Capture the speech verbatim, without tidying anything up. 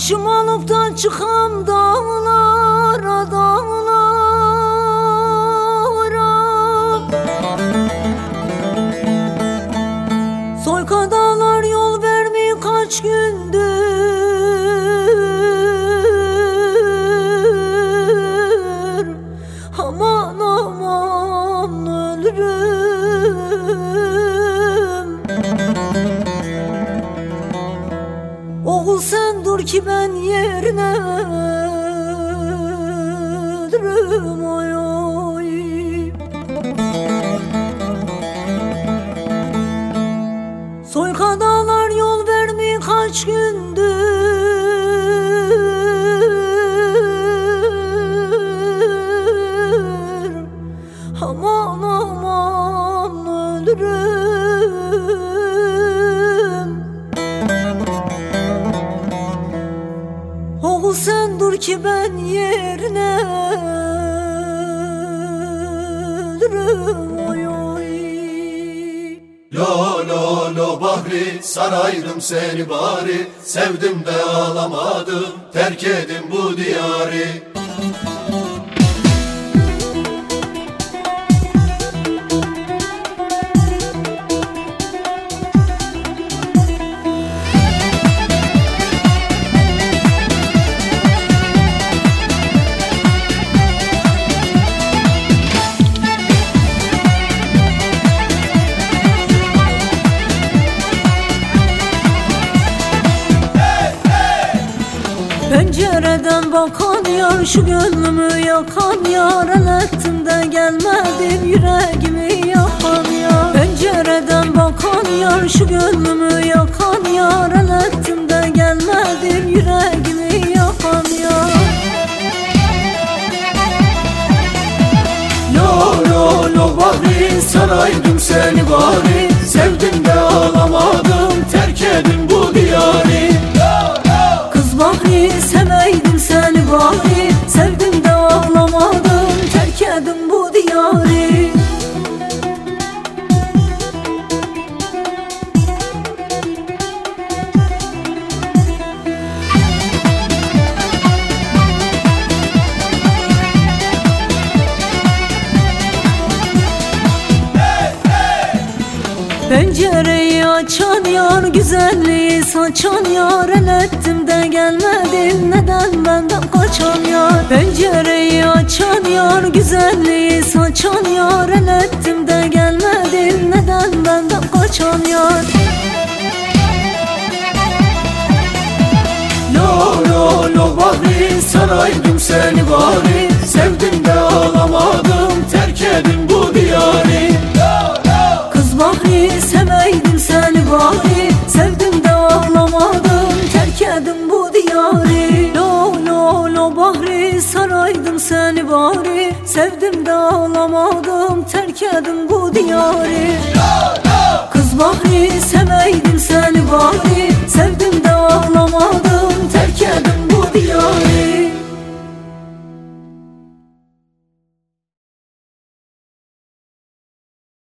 Başım alıp da çıkam dağlara dağlara, soyka dağlar yol vermiyor kaç gündür. Aman aman ölürüm. Oğul sen dur ki ben yerine ölürüm. Oy oy. Soyka dağlar yol vermiyor kaç gündür. Aman aman ölürüm. Oğul sen dur ki ben yerine ölürüm. Oy oy. Lo lo lo Bahri, saraydım seni bari, sevdim de ağlamadım, terk edin bu diyarı. Pencereden bakan yar, şu gönlümü yakan yar, el ettim de gelmedim yüreğimi yakan yar. Pencereden bakan yar, şu gönlümü yakan yar, el ettim de gelmedim yüreğimi yakan yar. Lo lo lo Bahri, saraydım seni bari, sevdim de ağlamadım, terk edin bu diyarı. Kız Bahri seveydim seni bari, sevdim de ağlamadım, terk edin bu diyarı. Pencereyi açan yar, güzelliği saçan yar, el ettim de gelmedin, neden benden kaçan yar. Pencereyi açan yar, güzelliği saçan yar, el ettim de gelmedin, neden benden kaçan yar. Lo lo lo Bahri, saraydım seni bari, sevdim de ağlamadım, terk edin bu diyarı. Kız Bahri seveydim seni bari, sevdim de ağlamadım, terk edin bu diyarı. Lo lo lo Bahri, saraydım seni bari, sevdim de ağlamadım, terk edin bu diyarı. Kız Bahri seveydim seni bari,